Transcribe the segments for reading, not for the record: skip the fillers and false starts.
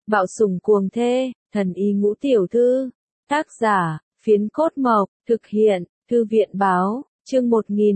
Bạo sủng cuồng thê, thần y ngũ tiểu thư. Tác giả, Phiến Cốt Mộc, thực hiện, Thư viện báo, chương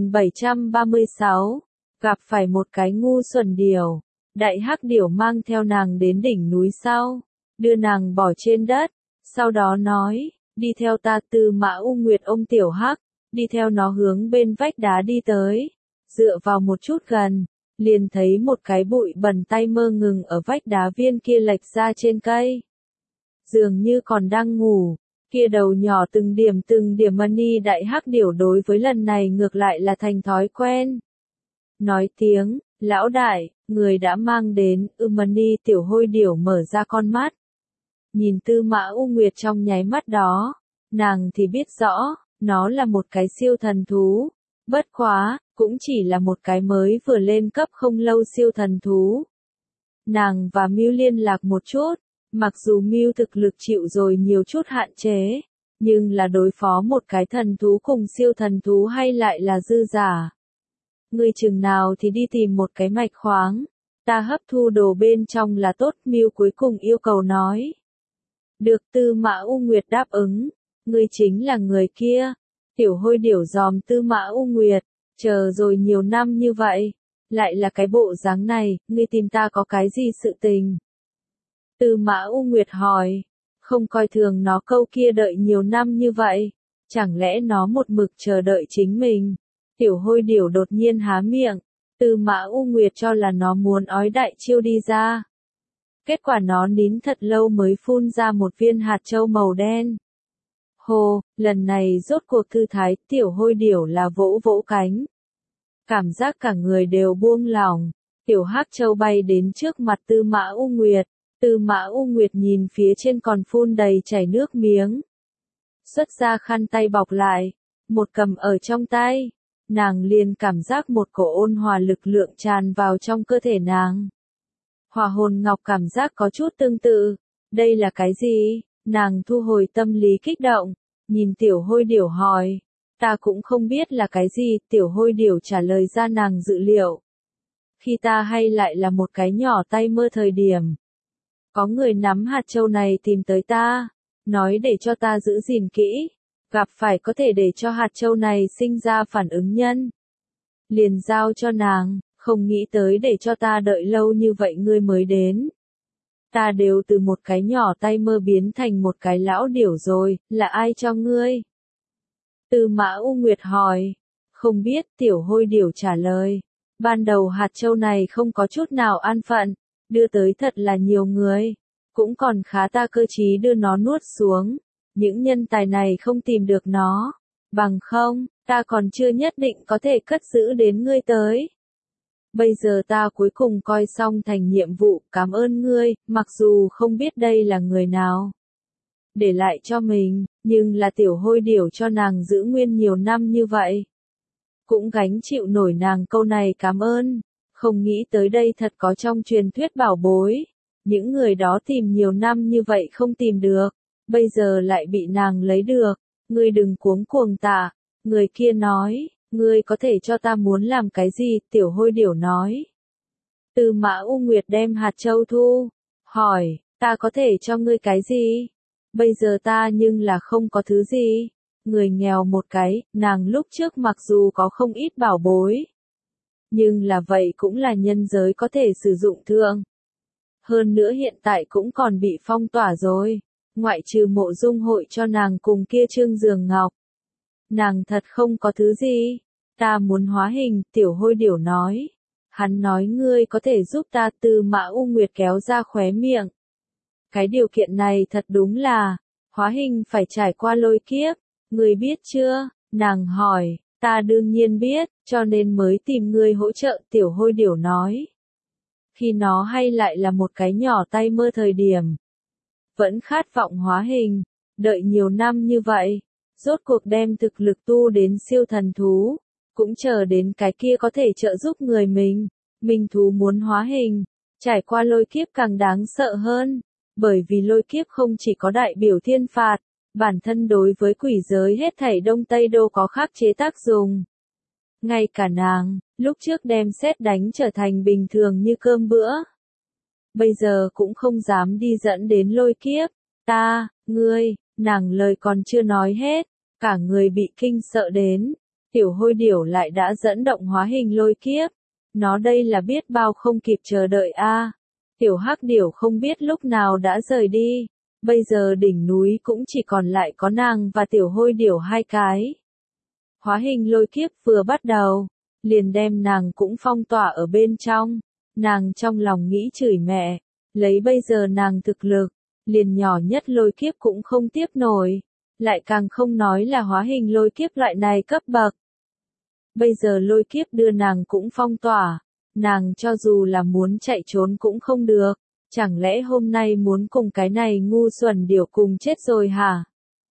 1736. Gặp phải một cái ngu xuẩn điểu. Đại hắc điểu mang theo nàng đến đỉnh núi sau, đưa nàng bỏ trên đất, sau đó nói, đi theo ta. Tư Mã U Nguyệt ôm tiểu hắc, đi theo nó hướng bên vách đá đi tới, dựa vào một chút gần, liền thấy một cái bụi bẩn tay mơ ngừng ở vách đá viên kia lệch ra trên cây. Dường như còn đang ngủ, kia đầu nhỏ từng điểm mani đại hắc điểu đối với lần này ngược lại là thành thói quen. Nói tiếng, lão đại, người đã mang đến, mani tiểu hôi điểu mở ra con mắt. Nhìn Tư Mã U Nguyệt trong nháy mắt đó, nàng thì biết rõ, nó là một cái siêu thần thú. Bất quá, cũng chỉ là một cái mới vừa lên cấp không lâu siêu thần thú. Nàng và Mưu liên lạc một chút, mặc dù Mưu thực lực chịu rồi nhiều chút hạn chế, nhưng là đối phó một cái thần thú cùng siêu thần thú hay lại là dư giả. Ngươi chừng nào thì đi tìm một cái mạch khoáng, ta hấp thu đồ bên trong là tốt. Mưu cuối cùng yêu cầu nói. Được. Tư Mã U Nguyệt đáp ứng, ngươi chính là người kia. Tiểu hôi điểu dòm Tư Mã U Nguyệt, chờ rồi nhiều năm như vậy, lại là cái bộ dáng này, ngươi tìm ta có cái gì sự tình? Tư Mã U Nguyệt hỏi, không coi thường nó câu kia đợi nhiều năm như vậy, chẳng lẽ nó một mực chờ đợi chính mình? Tiểu hôi điểu đột nhiên há miệng, Tư Mã U Nguyệt cho là nó muốn ói đại chiêu đi ra. Kết quả nó nín thật lâu mới phun ra một viên hạt châu màu đen. Hồ, lần này rốt cuộc thư thái. Tiểu hôi điểu là vỗ vỗ cánh. Cảm giác cả người đều buông lỏng. Tiểu hắc châu bay đến trước mặt Tư Mã U Nguyệt. Tư Mã U Nguyệt nhìn phía trên còn phun đầy chảy nước miếng. Xuất ra khăn tay bọc lại, một cầm ở trong tay. Nàng liền cảm giác một cổ ôn hòa lực lượng tràn vào trong cơ thể nàng. Hỏa hồn ngọc cảm giác có chút tương tự. Đây là cái gì? Nàng thu hồi tâm lý kích động, nhìn tiểu hôi điểu hỏi. Ta cũng không biết là cái gì. Tiểu hôi điểu trả lời ra nàng dự liệu. Khi ta hay lại là một cái nhỏ tay mơ thời điểm, có người nắm hạt châu này tìm tới ta, nói để cho ta giữ gìn kỹ, gặp phải có thể để cho hạt châu này sinh ra phản ứng nhân, liền giao cho nàng. Không nghĩ tới để cho ta đợi lâu như vậy ngươi mới đến. Ta đều từ một cái nhỏ tay mơ biến thành một cái lão điểu rồi, là ai cho ngươi? Tư Mã U Nguyệt hỏi. Không biết. Tiểu hôi điểu trả lời. Ban đầu hạt châu này không có chút nào an phận, đưa tới thật là nhiều người, cũng còn khá ta cơ trí đưa nó nuốt xuống. Những nhân tài này không tìm được nó, bằng không, ta còn chưa nhất định có thể cất giữ đến ngươi tới. Bây giờ ta cuối cùng coi xong thành nhiệm vụ, cảm ơn ngươi, mặc dù không biết đây là người nào để lại cho mình, nhưng là tiểu hôi điểu cho nàng giữ nguyên nhiều năm như vậy, cũng gánh chịu nổi nàng câu này cảm ơn. Không nghĩ tới đây thật có trong truyền thuyết bảo bối, những người đó tìm nhiều năm như vậy không tìm được, bây giờ lại bị nàng lấy được. Ngươi đừng cuống cuồng tạ. Người kia nói. Ngươi có thể cho ta muốn làm cái gì? Tiểu hôi điểu nói. Tư Mã U Nguyệt đem hạt châu thu, hỏi, ta có thể cho ngươi cái gì? Bây giờ ta nhưng là không có thứ gì. Người nghèo một cái. Nàng lúc trước mặc dù có không ít bảo bối, nhưng là vậy cũng là nhân giới có thể sử dụng thường. Hơn nữa hiện tại cũng còn bị phong tỏa rồi, ngoại trừ mộ dung hội cho nàng cùng kia Trương Giường Ngọc, nàng thật không có thứ gì. Ta muốn hóa hình. Tiểu hôi điểu nói. Hắn nói ngươi có thể giúp ta. Tư Mã U Nguyệt kéo ra khóe miệng. Cái điều kiện này thật đúng là, hóa hình phải trải qua lôi kiếp, ngươi biết chưa? Nàng hỏi. Ta đương nhiên biết, cho nên mới tìm ngươi hỗ trợ. Tiểu hôi điểu nói. Khi nó hay lại là một cái nhỏ tay mơ thời điểm, vẫn khát vọng hóa hình, đợi nhiều năm như vậy, rốt cuộc đem thực lực tu đến siêu thần thú, cũng chờ đến cái kia có thể trợ giúp người mình. Minh thú muốn hóa hình, trải qua lôi kiếp càng đáng sợ hơn, bởi vì lôi kiếp không chỉ có đại biểu thiên phạt, bản thân đối với quỷ giới hết thảy Đông Tây Đô có khắc chế tác dụng. Ngay cả nàng, lúc trước đem sét đánh trở thành bình thường như cơm bữa. bây giờ cũng không dám đi dẫn đến lôi kiếp. Ngươi, nàng lời còn chưa nói hết, cả người bị kinh sợ đến. Tiểu hôi điểu lại đã dẫn động hóa hình lôi kiếp. Nó đây là biết bao không kịp chờ đợi a. Tiểu hắc điểu không biết lúc nào đã rời đi. Bây giờ đỉnh núi cũng chỉ còn lại có nàng và tiểu hôi điểu hai cái. Hóa hình lôi kiếp vừa bắt đầu, liền đem nàng cũng phong tỏa ở bên trong. Nàng trong lòng nghĩ chửi mẹ, lấy bây giờ nàng thực lực, liền nhỏ nhất lôi kiếp cũng không tiếp nổi, lại càng không nói là hóa hình lôi kiếp loại này cấp bậc. Bây giờ lôi kiếp đưa nàng cũng phong tỏa, nàng cho dù là muốn chạy trốn cũng không được, chẳng lẽ hôm nay muốn cùng cái này ngu xuẩn điểu cùng chết rồi hả?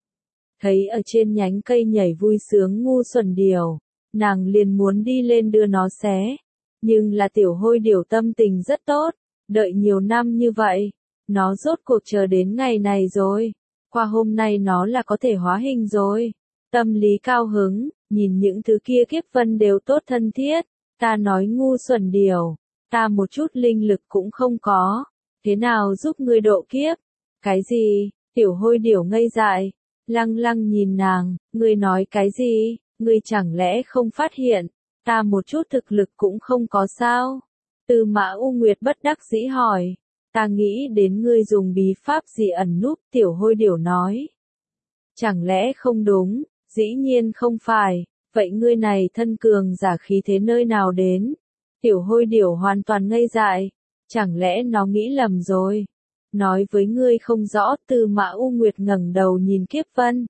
Thấy ở trên nhánh cây nhảy vui sướng ngu xuẩn điểu, nàng liền muốn đi lên đưa nó xé. Nhưng là tiểu hôi điểu tâm tình rất tốt, đợi nhiều năm như vậy, nó rốt cuộc chờ đến ngày này rồi. Qua hôm nay nó là có thể hóa hình rồi. Tâm lý cao hứng, nhìn những thứ kia kiếp vân đều tốt thân thiết. Ta nói ngu xuẩn điểu, ta một chút linh lực cũng không có. Thế nào giúp ngươi độ kiếp? Cái gì? Tiểu hôi điểu ngây dại. Lăng lăng nhìn nàng, ngươi nói cái gì? Ngươi chẳng lẽ không phát hiện? Ta một chút thực lực cũng không có sao? Tư Mã U Nguyệt bất đắc dĩ hỏi. Ta nghĩ đến ngươi dùng bí pháp gì ẩn núp, tiểu hôi điểu nói. Chẳng lẽ không đúng? Dĩ nhiên không phải. Vậy ngươi này thân cường giả khí thế nơi nào đến? Tiểu hôi điểu hoàn toàn ngây dại. Chẳng lẽ nó nghĩ lầm rồi? Nói với ngươi không rõ. Tư Mã U Nguyệt ngẩng đầu nhìn kiếp vân.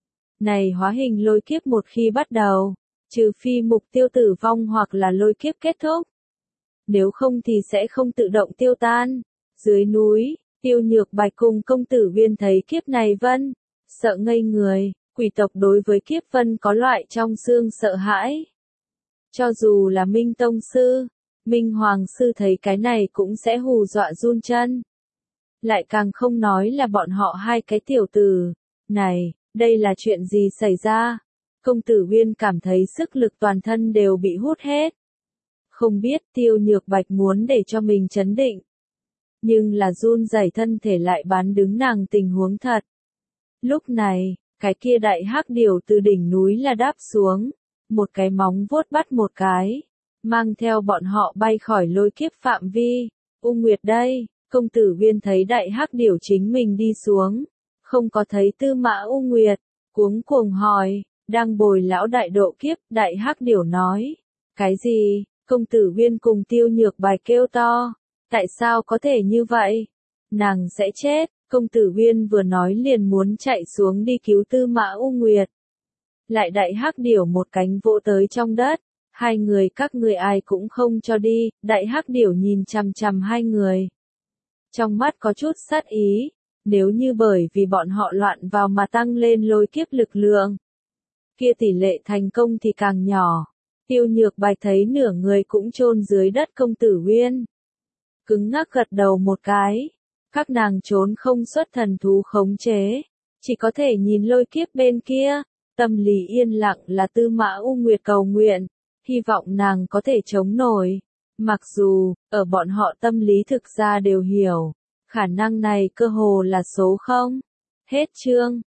Này hóa hình lôi kiếp một khi bắt đầu, trừ phi mục tiêu tử vong hoặc là lôi kiếp kết thúc. Nếu không thì sẽ không tự động tiêu tan. Dưới núi, Tiêu Nhược Bạch cùng công tử Viên thấy kiếp này vân, sợ ngây người, quỷ tộc đối với kiếp vân có loại trong xương sợ hãi. Cho dù là Minh Tông Sư, Minh Hoàng Sư thấy cái này cũng sẽ hù dọa run chân. Lại càng không nói là bọn họ hai cái tiểu tử. Này, đây là chuyện gì xảy ra? Công tử Viên cảm thấy sức lực toàn thân đều bị hút hết. Không biết Tiêu Nhược Bạch muốn để cho mình chấn định. Nhưng là run rẩy thân thể lại bán đứng nàng tình huống thật. Lúc này, cái kia đại hắc điểu từ đỉnh núi là đáp xuống. Một cái móng vuốt bắt một cái. Mang theo bọn họ bay khỏi lôi kiếp phạm vi. U Nguyệt đây, công tử Viên thấy đại hắc điểu chính mình đi xuống. Không có thấy Tư Mã U Nguyệt. Cuống cuồng hỏi, đang bồi lão đại độ kiếp, đại hắc điểu nói. Cái gì? Công tử Viên cùng Tiêu Nhược Bạch kêu to. Tại sao có thể như vậy? Nàng sẽ chết. Công tử Viên vừa nói liền muốn chạy xuống đi cứu Tư Mã U Nguyệt. Lại đại hắc điểu một cánh vỗ tới trong đất. Hai người các ngươi ai cũng không cho đi. Đại hắc điểu nhìn chằm chằm hai người. Trong mắt có chút sát ý. Nếu như bởi vì bọn họ loạn vào mà tăng lên lôi kiếp lực lượng, kia tỷ lệ thành công thì càng nhỏ. Tiêu Nhược Bạch thấy nửa người cũng chôn dưới đất công tử Viên. Cứng ngắc gật đầu một cái. Các nàng trốn không xuất thần thú khống chế. Chỉ có thể nhìn lôi kiếp bên kia. Tâm lý yên lặng là Tư Mã U Nguyệt cầu nguyện. Hy vọng nàng có thể chống nổi. Mặc dù, ở bọn họ tâm lý thực ra đều hiểu. Khả năng này cơ hồ là số 0. Hết chương.